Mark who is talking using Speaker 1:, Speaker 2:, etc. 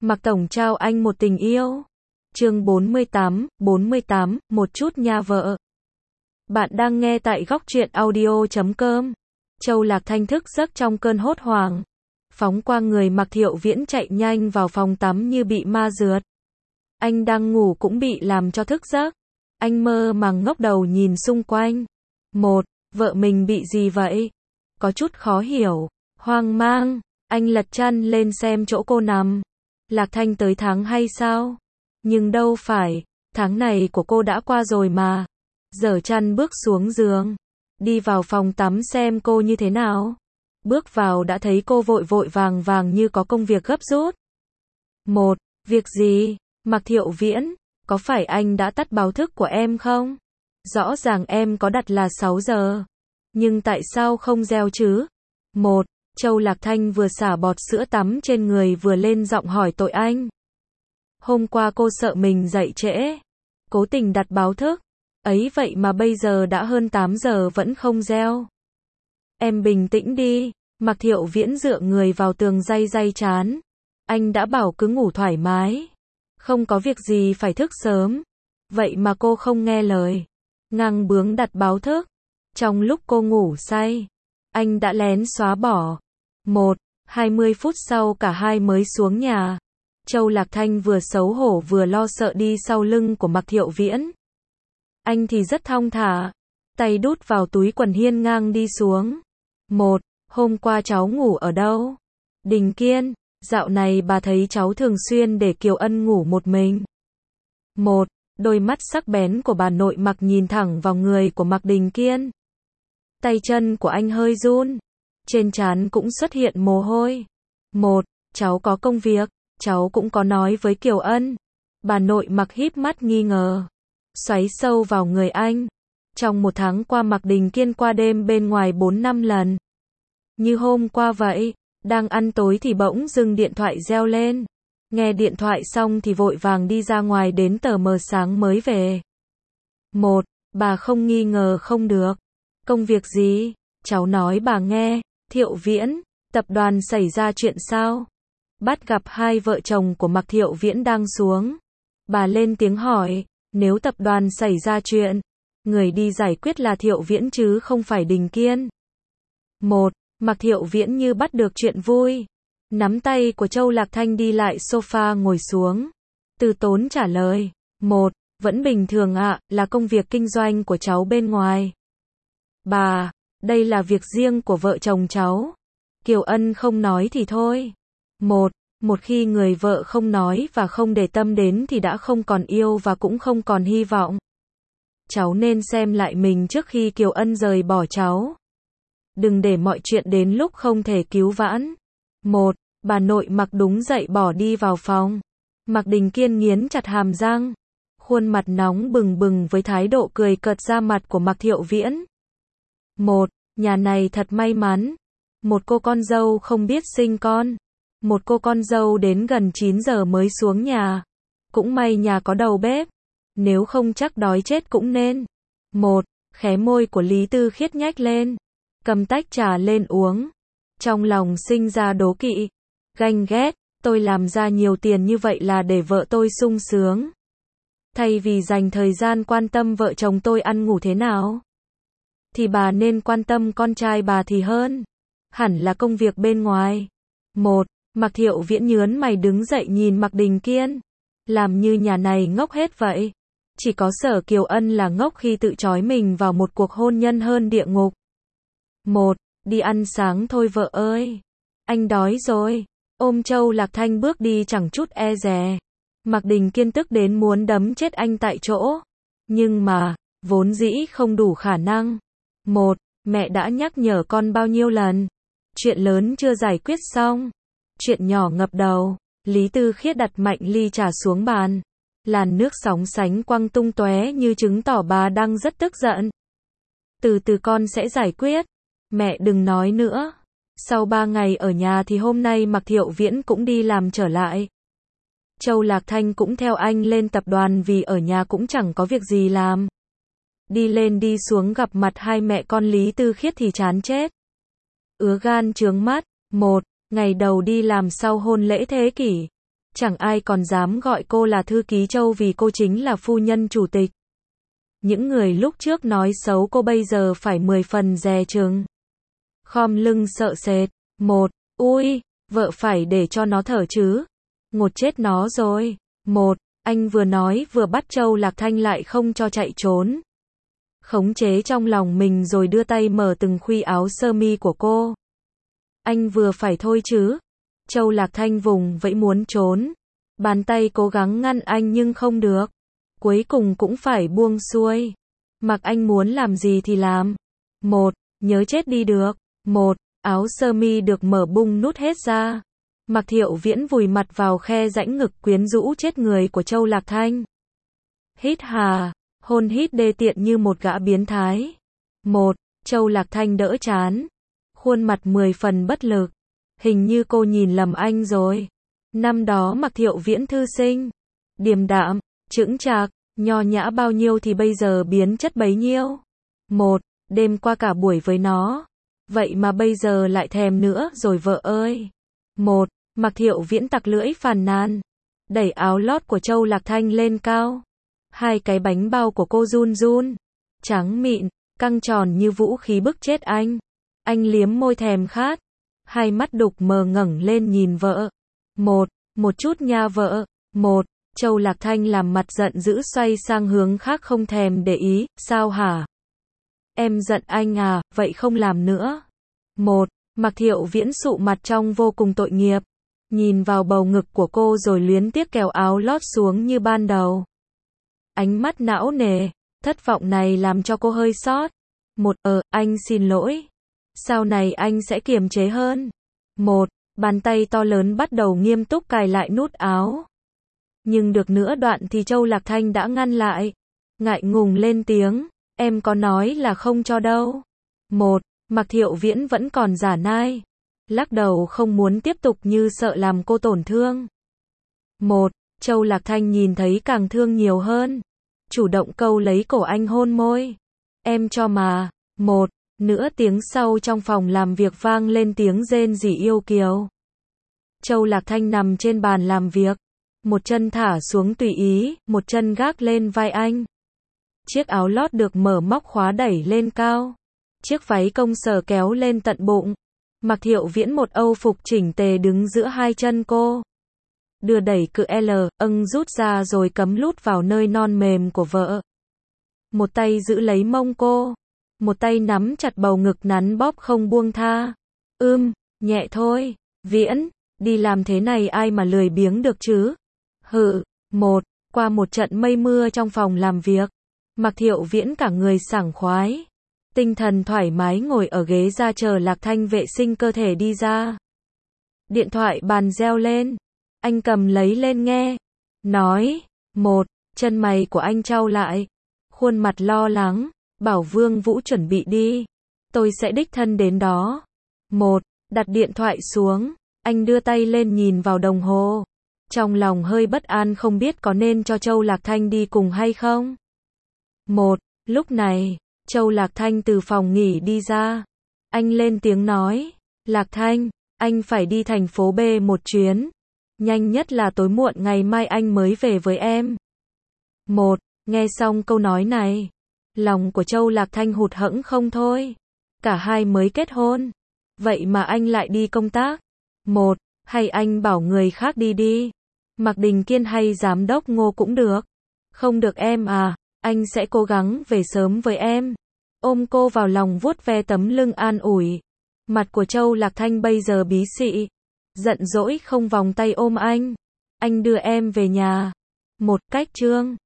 Speaker 1: Mạc Tổng trao anh một tình yêu. Chương 48, một chút nha vợ. Bạn đang nghe tại góc truyện audio.com. Châu Lạc Thanh thức giấc trong cơn hốt hoảng. Phóng qua người Mạc Thiệu Viễn chạy nhanh vào phòng tắm như bị ma rượt. Anh đang ngủ cũng bị làm cho thức giấc. Anh mơ màng ngóc đầu nhìn xung quanh. Vợ mình bị gì vậy? Có chút khó hiểu, hoang mang. Anh lật chăn lên xem chỗ cô nằm. Lạc Thanh tới tháng hay sao? Nhưng đâu phải, tháng này của cô đã qua rồi mà. Giở chăn bước xuống giường, đi vào phòng tắm xem cô như thế nào. Bước vào đã thấy cô vội vội vàng vàng như có công việc gấp rút. Việc gì? Mạc Thiệu Viễn, có phải anh đã tắt báo thức của em không? Rõ ràng em có đặt là 6 giờ. Nhưng tại sao không reo chứ? Châu Lạc Thanh vừa xả bọt sữa tắm trên người vừa lên giọng hỏi tội anh. Hôm qua cô sợ mình dậy trễ, cố tình đặt báo thức, ấy vậy mà bây giờ đã hơn 8 giờ vẫn không reo. Em bình tĩnh đi. Mạc Thiệu Viễn dựa người vào tường day day chán. Anh đã bảo cứ ngủ thoải mái, không có việc gì phải thức sớm. Vậy mà cô không nghe lời, ngang bướng đặt báo thức. Trong lúc cô ngủ say, anh đã lén xóa bỏ. 20 phút sau cả hai mới xuống nhà. Châu Lạc Thanh vừa xấu hổ vừa lo sợ đi sau lưng của Mạc Thiệu Viễn. Anh thì rất thong thả, tay đút vào túi quần hiên ngang đi xuống. Hôm qua cháu ngủ ở đâu? Đình Kiên, dạo này bà thấy cháu thường xuyên để Kiều Ân ngủ một mình. Đôi mắt sắc bén của bà nội Mạc nhìn thẳng vào người của Mạc Đình Kiên. Tay chân của anh hơi run, trên trán cũng xuất hiện mồ hôi. Cháu có công việc, cháu cũng có nói với Kiều Ân. Bà nội Mạc híp mắt nghi ngờ, xoáy sâu vào người anh. Trong một tháng qua Mạc Đình Kiên qua đêm bên ngoài 4-5 lần. Như hôm qua vậy, đang ăn tối thì bỗng dưng điện thoại reo lên. Nghe điện thoại xong thì vội vàng đi ra ngoài đến tờ mờ sáng mới về. Bà không nghi ngờ không được. Công việc gì? Cháu nói bà nghe. Thiệu Viễn, tập đoàn xảy ra chuyện sao? Bắt gặp hai vợ chồng của Mạc Thiệu Viễn đang xuống. Bà lên tiếng hỏi, nếu tập đoàn xảy ra chuyện, người đi giải quyết là Thiệu Viễn chứ không phải Đình Kiên. Mạc Thiệu Viễn như bắt được chuyện vui, nắm tay của Châu Lạc Thanh đi lại sofa ngồi xuống. Từ tốn trả lời, vẫn bình thường ạ, là công việc kinh doanh của cháu bên ngoài. Bà, đây là việc riêng của vợ chồng cháu. Kiều Ân không nói thì thôi. Một khi người vợ không nói và không để tâm đến thì đã không còn yêu và cũng không còn hy vọng. Cháu nên xem lại mình trước khi Kiều Ân rời bỏ cháu. Đừng để mọi chuyện đến lúc không thể cứu vãn. Bà nội Mạc đúng dậy bỏ đi vào phòng. Mạc Đình Kiên nghiến chặt hàm răng, khuôn mặt nóng bừng bừng với thái độ cười cợt ra mặt của Mạc Thiệu Viễn. Nhà này thật may mắn. Một cô con dâu không biết sinh con. Một cô con dâu đến gần 9 giờ mới xuống nhà. Cũng may nhà có đầu bếp. Nếu không chắc đói chết cũng nên. Khóe môi của Lý Tư Khiết nhếch lên, cầm tách trà lên uống. Trong lòng sinh ra đố kỵ, ganh ghét. Tôi làm ra nhiều tiền như vậy là để vợ tôi sung sướng. Thay vì dành thời gian quan tâm vợ chồng tôi ăn ngủ thế nào, thì bà nên quan tâm con trai bà thì hơn. Hẳn là công việc bên ngoài. Mạc Thiệu Viễn nhớn mày đứng dậy nhìn Mạc Đình Kiên. Làm như nhà này ngốc hết vậy. Chỉ có Sở Kiều Ân là ngốc khi tự trói mình vào một cuộc hôn nhân hơn địa ngục. Đi ăn sáng thôi vợ ơi. Anh đói rồi. Ôm Châu Lạc Thanh bước đi chẳng chút e dè. Mạc Đình Kiên tức đến muốn đấm chết anh tại chỗ. Nhưng mà, vốn dĩ không đủ khả năng. Mẹ đã nhắc nhở con bao nhiêu lần. Chuyện lớn chưa giải quyết xong, chuyện nhỏ ngập đầu. Lý Tư Khiết đặt mạnh ly trà xuống bàn. Làn nước sóng sánh quăng tung tóe như chứng tỏ bà đang rất tức giận. Từ từ con sẽ giải quyết. Mẹ đừng nói nữa. Sau 3 ngày ở nhà thì hôm nay Mạc Thiệu Viễn cũng đi làm trở lại. Châu Lạc Thanh cũng theo anh lên tập đoàn vì ở nhà cũng chẳng có việc gì làm. Đi lên đi xuống gặp mặt hai mẹ con Lý Tư Khiết thì chán chết. Ứa gan chướng mắt. Ngày đầu đi làm sau hôn lễ thế kỷ. Chẳng ai còn dám gọi cô là thư ký Châu vì cô chính là phu nhân chủ tịch. Những người lúc trước nói xấu cô bây giờ phải 10 phần dè chừng. Khom lưng sợ sệt. Một, ui, vợ phải để cho nó thở chứ. Ngột chết nó rồi. Một, anh vừa nói vừa bắt Châu Lạc Thanh lại không cho chạy trốn. Khống chế trong lòng mình rồi đưa tay mở từng khuy áo sơ mi của cô. Anh vừa phải thôi chứ. Châu Lạc Thanh vùng vẫy muốn trốn. Bàn tay cố gắng ngăn anh nhưng không được. Cuối cùng cũng phải buông xuôi. Mặc anh muốn làm gì thì làm. Một, nhớ chết đi được. Một, áo sơ mi được mở bung nút hết ra. Mạc Thiệu Viễn vùi mặt vào khe rãnh ngực quyến rũ chết người của Châu Lạc Thanh. Hít hà, hôn hít đê tiện như một gã biến thái. Một, Châu Lạc Thanh đỡ chán. Khuôn mặt 10 phần bất lực. Hình như cô nhìn lầm anh rồi. Năm đó Mạc Thiệu Viễn thư sinh, điềm đạm, chững chạc, nho nhã bao nhiêu thì bây giờ biến chất bấy nhiêu. Một, đêm qua cả buổi với nó. Vậy mà bây giờ lại thèm nữa rồi vợ ơi. Một, Mạc Thiệu Viễn tặc lưỡi phàn nàn. Đẩy áo lót của Châu Lạc Thanh lên cao. Hai cái bánh bao của cô run run. Trắng mịn, căng tròn như vũ khí bức chết anh. Anh liếm môi thèm khát. Hai mắt đục mờ ngẩng lên nhìn vợ. Một chút nha vợ. Một, Châu Lạc Thanh làm mặt giận dữ xoay sang hướng khác không thèm để ý. Sao hả? Em giận anh à, vậy không làm nữa. Một, Mạc Thiệu Viễn sụ mặt trong vô cùng tội nghiệp. Nhìn vào bầu ngực của cô rồi luyến tiếc kéo áo lót xuống như ban đầu. Ánh mắt não nề, thất vọng này làm cho cô hơi xót. Một, anh xin lỗi. Sau này anh sẽ kiềm chế hơn. Một, bàn tay to lớn bắt đầu nghiêm túc cài lại nút áo. Nhưng được nửa đoạn thì Châu Lạc Thanh đã ngăn lại. Ngại ngùng lên tiếng, em có nói là không cho đâu. Một, Mạc Thiệu Viễn vẫn còn giả nai. Lắc đầu không muốn tiếp tục như sợ làm cô tổn thương. Một, Châu Lạc Thanh nhìn thấy càng thương nhiều hơn. Chủ động câu lấy cổ anh hôn môi. Em cho mà. Một, nửa tiếng sau trong phòng làm việc vang lên tiếng rên rỉ yêu kiều. Châu Lạc Thanh nằm trên bàn làm việc. Một chân thả xuống tùy ý, một chân gác lên vai anh. Chiếc áo lót được mở móc khóa đẩy lên cao. Chiếc váy công sở kéo lên tận bụng. Mạc Thiệu Viễn một âu phục chỉnh tề đứng giữa hai chân cô. Đưa đẩy cự L, rút ra rồi cắm lút vào nơi non mềm của vợ. Một tay giữ lấy mông cô. Một tay nắm chặt bầu ngực nắn bóp không buông tha. Nhẹ thôi. Viễn, đi làm thế này ai mà lười biếng được chứ. Một, qua một trận mây mưa trong phòng làm việc. Mạc Thiệu Viễn cả người sảng khoái. Tinh thần thoải mái ngồi ở ghế ra chờ Lạc Thanh vệ sinh cơ thể đi ra. Điện thoại bàn reo lên. Anh cầm lấy lên nghe. Nói. Một, chân mày của anh chau lại. Khuôn mặt lo lắng. Bảo Vương Vũ chuẩn bị đi. Tôi sẽ đích thân đến đó. Một, đặt điện thoại xuống. Anh đưa tay lên nhìn vào đồng hồ. Trong lòng hơi bất an không biết có nên cho Châu Lạc Thanh đi cùng hay không. Một, lúc này, Châu Lạc Thanh từ phòng nghỉ đi ra. Anh lên tiếng nói. Lạc Thanh, anh phải đi thành phố B một chuyến. Nhanh nhất là tối muộn ngày mai anh mới về với em. Một, nghe xong câu nói này. Lòng của Châu Lạc Thanh hụt hẫng không thôi. Cả hai mới kết hôn. Vậy mà anh lại đi công tác. Một, hay anh bảo người khác đi đi. Mạc Đình Kiên hay giám đốc Ngô cũng được. Không được em à, anh sẽ cố gắng về sớm với em. Ôm cô vào lòng vuốt ve tấm lưng an ủi. Mặt của Châu Lạc Thanh bây giờ bí xị. Giận dỗi không vòng tay ôm anh. Anh đưa em về nhà. Một cách Trương.